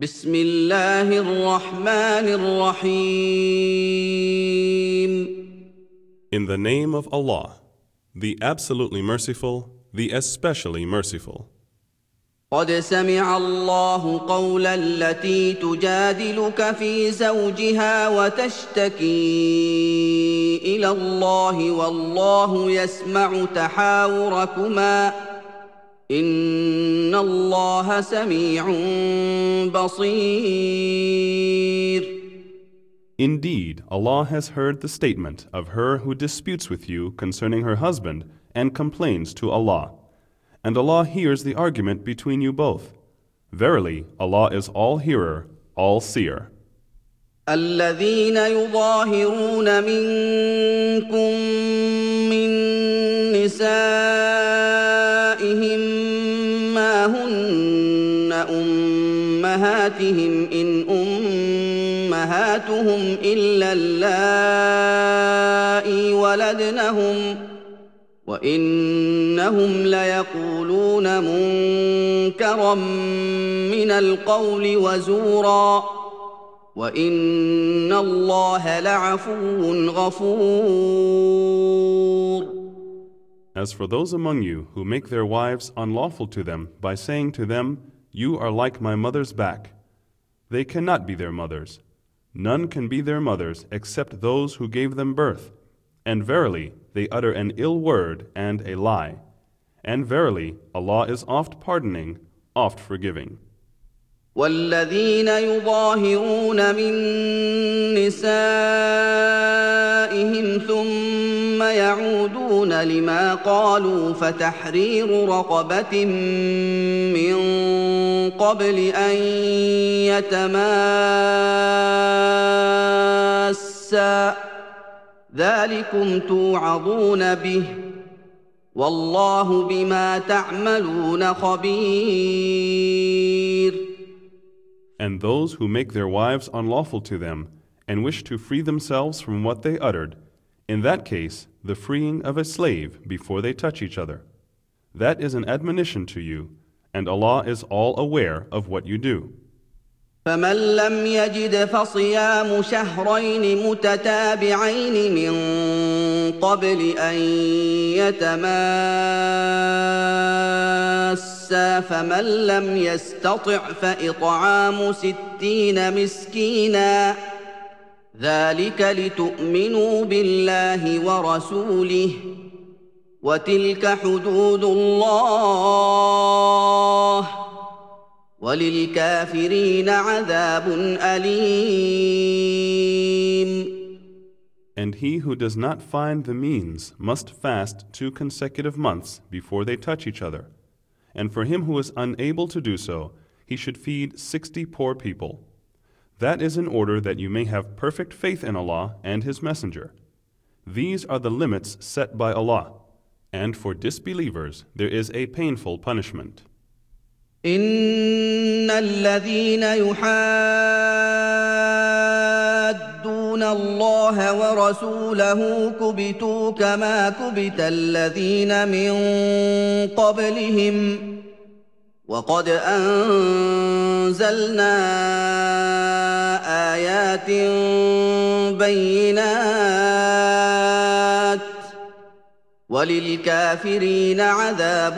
بسم الله الرحمن الرحيم. In the name of Allah, the absolutely merciful, the especially merciful. قد سمع الله قول التي تجادلك في زوجها وتشتكي إلى الله والله يسمع تحاوركما إن الله سميع بصير. Indeed, Allah has heard the statement of her who disputes with you concerning her husband and complains to Allah. And Allah hears the argument between you both. Verily, Allah is all-hearer, all-seer. الذين يظاهرون منكم من نسائهم ما هن أمهاتهم إن أمهاتهم إلا اللائي ولدنهم وإنهم ليقولون منكرا من القول وزورا وإن الله لعفو غفور. As for those among you who make their wives unlawful to them by saying to them, "You are like my mother's back," they cannot be their mothers. None can be their mothers except those who gave them birth. And verily, they utter an ill word and a lie. And verily, Allah is oft pardoning, oft forgiving. والذين يظاهرون من نسائهم ثم يعودون لما قالوا فتحرير رقبة من قبل أن يتماسا ذلكم توعظون به والله بما تعملون خبير. And those who make their wives unlawful to them and wish to free themselves from what they uttered, in that case, the freeing of a slave before they touch each other. That is an admonition to you, and Allah is all aware of what you do. فمن لم يجد فصيام شهرين متتابعين من قبل أن يتماسا فمن لم يستطع فإطعام 60 مسكينا ذلك لتؤمنوا بالله ورسوله وتلك حدود الله وَلِلْكَافِرِينَ عَذَابٌ أَلِيمٌ. And he who does not find the means must fast 2 consecutive months before they touch each other. And for him who is unable to do so, he should feed 60 poor people. That is in order that you may have perfect faith in Allah and His Messenger. These are the limits set by Allah. And for disbelievers there is a painful punishment. إن الذين يحادون الله ورسوله كبتوا كما كبت الذين من قبلهم وقد أنزلنا آيات بينات وَلِلْكَافِرِينَ عَذَابٌ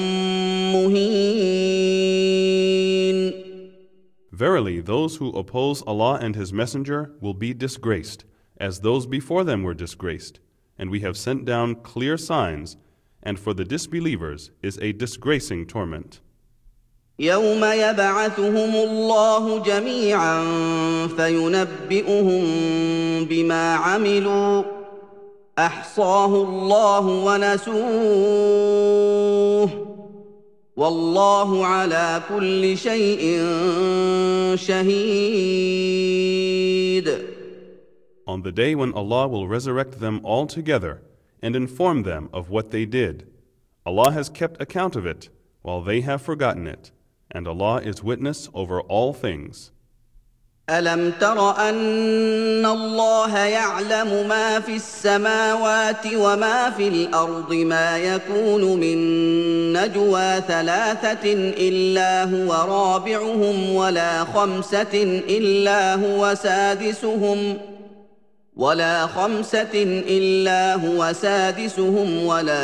مُهِينٌ. Verily, those who oppose Allah and His Messenger will be disgraced, as those before them were disgraced. And we have sent down clear signs, and for the disbelievers is a disgracing torment. يَوْمَ يَبْعَثُهُمُ اللَّهُ جَمِيعًا فَيُنَبِّئُهُم بِمَا عَمِلُوا أحصاه الله ونسوه والله على كل شيء شهيد. On the day when Allah will resurrect them all together and inform them of what they did, Allah has kept account of it while they have forgotten it, and Allah is witness over all things. ألم تر أن الله يعلم ما في السماوات وما في الأرض ما يكون من نجوى ثلاثة إلا هو رابعهم ولا خمسة إلا هو سادسهم ولا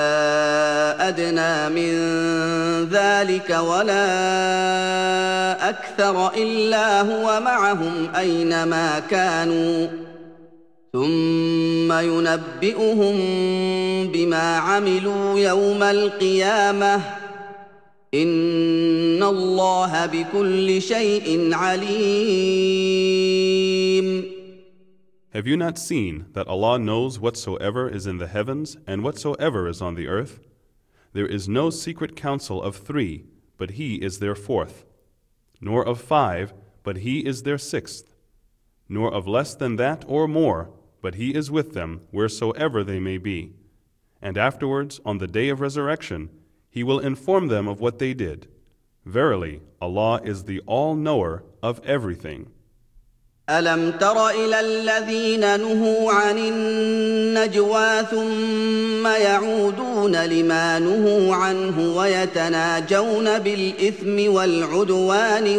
أدنى من ذلك ولا أكثر إلا هو معهم أينما كانوا ثم ينبئهم بما عملوا يوم القيامة إن الله بكل شيء عليم. Have you not seen that Allah knows whatsoever is in the heavens and whatsoever is on the earth? There is no secret counsel of 3, but He is their 4th, nor of 5, but He is their 6th, nor of less than that or more, but He is with them wheresoever they may be. And afterwards, on the day of resurrection, He will inform them of what they did. Verily, Allah is the all-knower of everything. ألم تر إلى الذين نهوا عن النجوى ثم يعودون لما نهوا عنه ويتناجون بالإثم والعدوان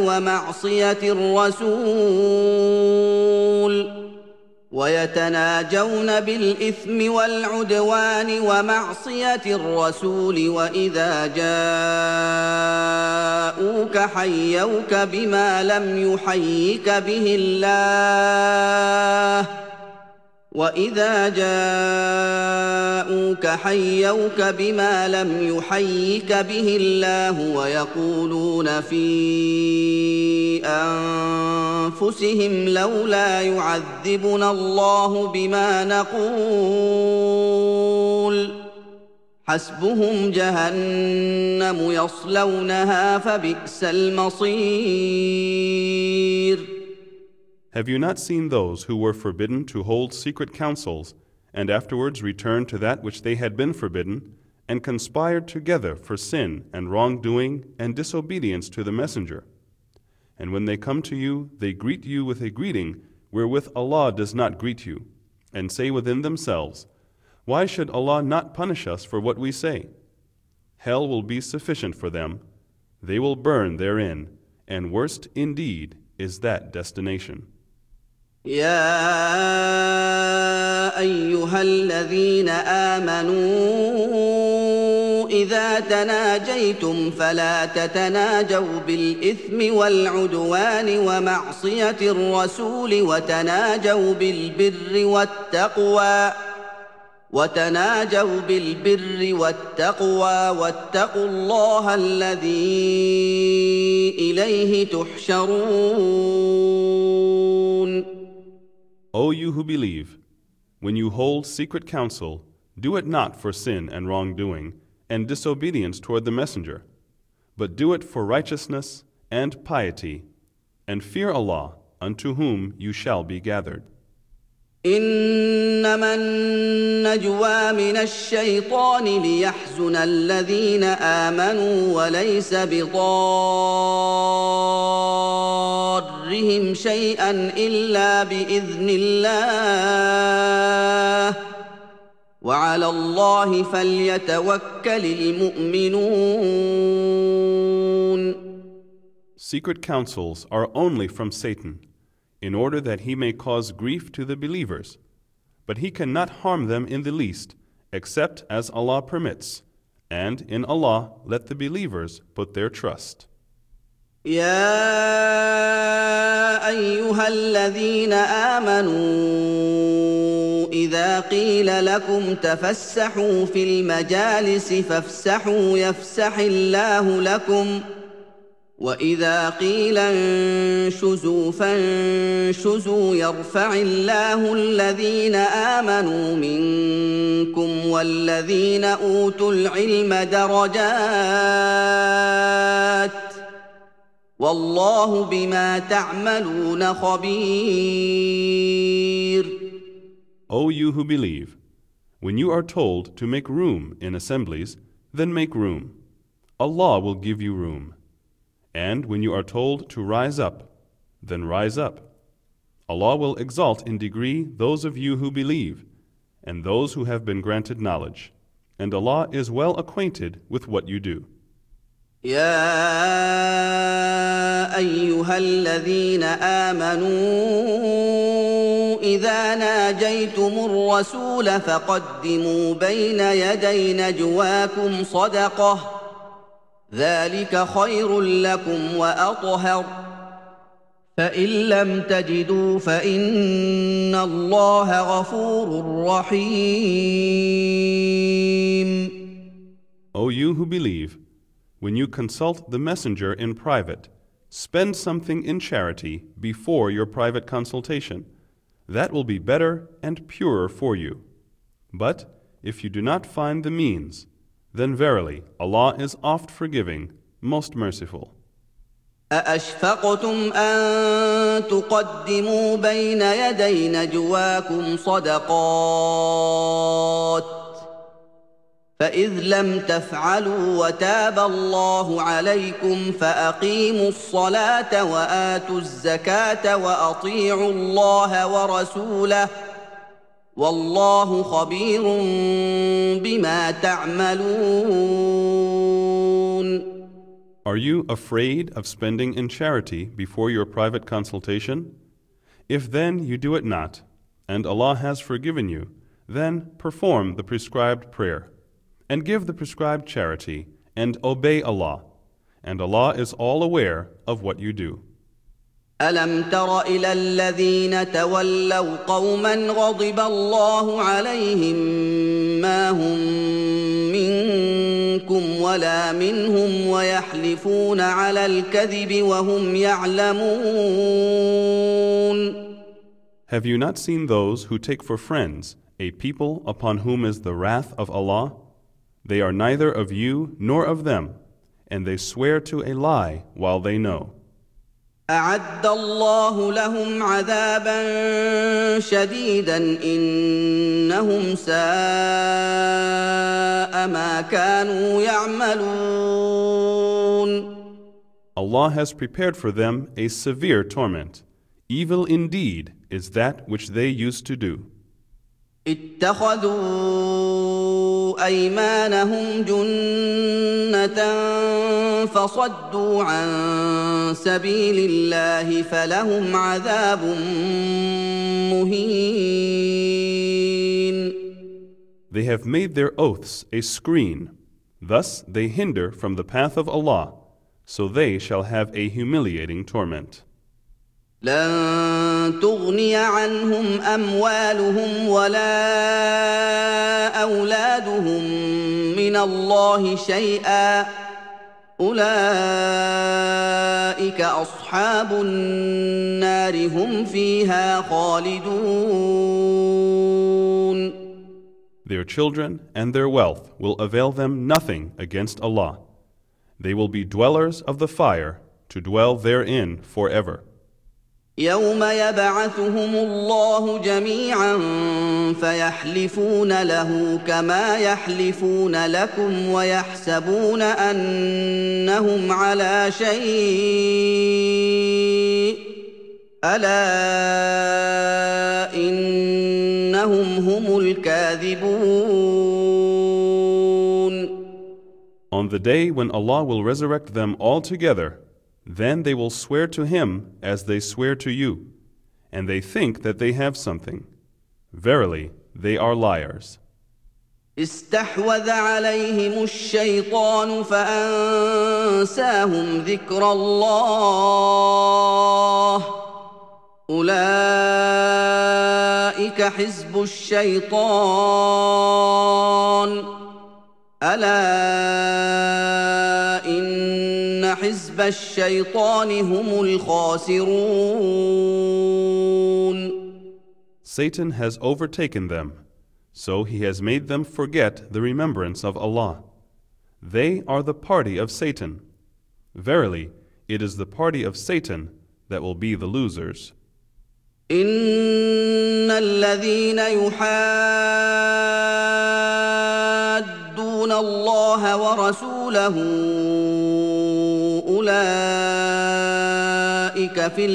ومعصية الرسول وإذا جاءوك حيوك بما لم يحيك به الله ويقولون في أنفسهم لولا يعذبنا الله بما نقول حسبهم جهنم يصلونها فبئس المصير. Have you not seen those who were forbidden to hold secret councils, and afterwards returned to that which they had been forbidden, and conspired together for sin and wrongdoing and disobedience to the Messenger? And when they come to you, they greet you with a greeting wherewith Allah does not greet you, and say within themselves, why should Allah not punish us for what we say? Hell will be sufficient for them. They will burn therein, and worst indeed is that destination. يا أيها الذين آمنوا إذا تناجيتم فلا تتناجوا بالإثم والعدوان ومعصية الرسول وتناجوا بالبر والتقوى واتقوا الله الذي إليه تحشرون. O you who believe, when you hold secret counsel, do it not for sin and wrongdoing and disobedience toward the Messenger, but do it for righteousness and piety, and fear Allah, unto whom you shall be gathered. إنما النجوى من الشيطان ليحزن الذين آمنوا وليس بضارهم شيئا إلا بإذن الله وعلى الله فليتوكل المؤمنون. Secret counsels are only from Satan, in order that he may cause grief to the believers, but he cannot harm them in the least, except as Allah permits, and in Allah let the believers put their trust. يا أيها الذين آمنوا إذا قيل لكم تفسحوا في المجالس فافسحوا يفسح الله لكم وإذا قيل انشزوا فانشزوا يرفع الله الذين آمنوا منكم والذين أوتوا العلم درجات والله بما تعملون خبير. O you who believe, when you are told to make room in assemblies, then make room. Allah will give you room. And when you are told to rise up, then rise up. Allah will exalt in degree those of you who believe, and those who have been granted knowledge. And Allah is well acquainted with what you do. يا أيها الذين آمنوا إذا ناجيتم الرسول فقدموا بين يدي نجواكم صدقة ذلك خير لكم وأطهر فإن لم تجدوا فإن الله غفور رحيم. O you who believe, when you consult the messenger in private, spend something in charity before your private consultation. That will be better and purer for you. But if you do not find the means, then verily Allah is oft forgiving, most merciful. أأشفقتم أن تقدموا بين يدي نجواكم صدقات فإذ لم تفعلوا وتاب الله عليكم فأقيموا الصلاة وآتوا الزكاة وأطيعوا الله ورسوله والله خبير بما تعملون. Are you afraid of spending in charity before your private consultation? If then you do it not, and Allah has forgiven you, then perform the prescribed prayer, and give the prescribed charity, and obey Allah, and Allah is all aware of what you do. ألم تر إلى الذين تولوا قوما غضب الله عليهم ما هم منكم ولا منهم ويحلفون على الكذب وهم يعلمون. Have you not seen those who take for friends a people upon whom is the wrath of Allah? They are neither of you nor of them, and they swear to a lie while they know. أعد الله لهم عذابا شديدا إنهم ساء ما كانوا يعملون. Allah has prepared for them a severe torment. Evil indeed is that which they used to do. اتخذوا أيمانهم جنة فصدوا عن سبيل الله فلهم عذاب مهين. They have made their oaths a screen. Thus they hinder from the path of Allah, so they shall have a humiliating torment. لن تغني عنهم أموالهم ولا أولادهم من الله شيئا أولئك أصحاب النار هم فيها خالدون. Their children and their wealth will avail them nothing against Allah. They will be dwellers of the fire to dwell therein forever. يوم يبعثهم الله جميعا فيحلفون له كما يحلفون لكم ويحسبون أنهم على شيء ألا إنهم هم الكاذبون. On the day when Allah will resurrect them all together, then they will swear to Him as they swear to you, and they think that they have something. Verily, they are liars. استحوذ عليهم الشيطان فأنساهم ذكر الله أولئك حزب الشيطان ألا إن حزب الشيطان هم الخاسرون. Satan has overtaken them, so he has made them forget the remembrance of Allah. They are the party of Satan. Verily, it is the party of Satan that will be the losers. إن الذين يحادون الله ورسوله أولئك أولئك في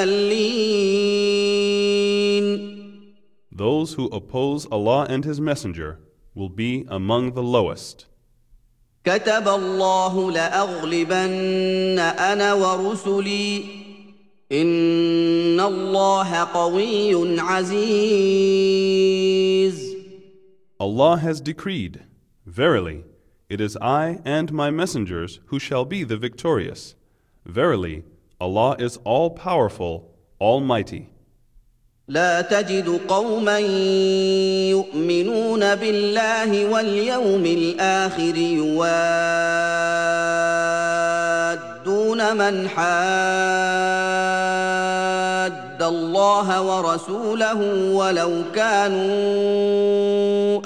الأذلين. Those who oppose Allah and His Messenger will be among the lowest. كتب الله لأغلبن أنا ورسلي إن الله قوي عزيز. Allah has decreed, verily, it is I and my messengers who shall be the victorious. Verily, Allah is all-powerful, almighty. لا تجد قوما يؤمنون بالله واليوم الآخر يوادون من حاد الله ورسوله ولو كانوا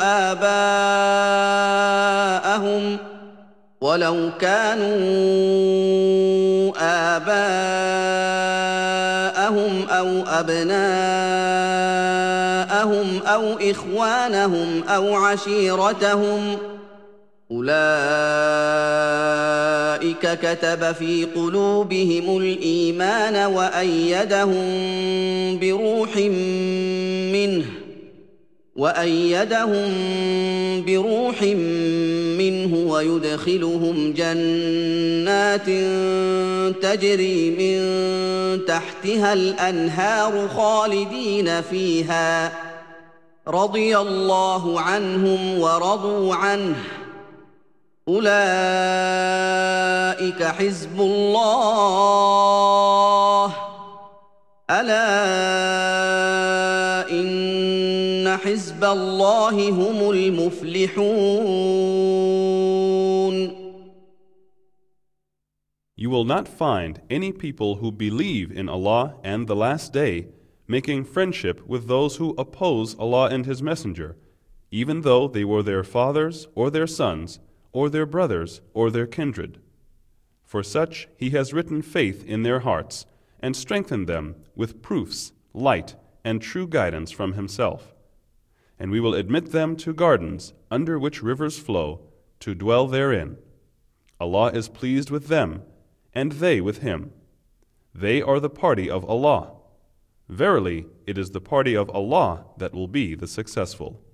آباءهم أو أبناءهم أو إخوانهم أو عشيرتهم أولئك كتب في قلوبهم الإيمان وأيدهم بروح منه ويدخلهم جنات تجري من تحتها الأنهار خالدين فيها رضي الله عنهم ورضوا عنه أولئك حزب الله ألا إن حزب الله هم المفلحون. You will not find any people who believe in Allah and the Last Day making friendship with those who oppose Allah and His Messenger, even though they were their fathers or their sons or their brothers or their kindred. For such He has written faith in their hearts and strengthened them with proofs, light, and true guidance from Himself. And we will admit them to gardens under which rivers flow, to dwell therein. Allah is pleased with them, and they with Him. They are the party of Allah. Verily, it is the party of Allah that will be the successful.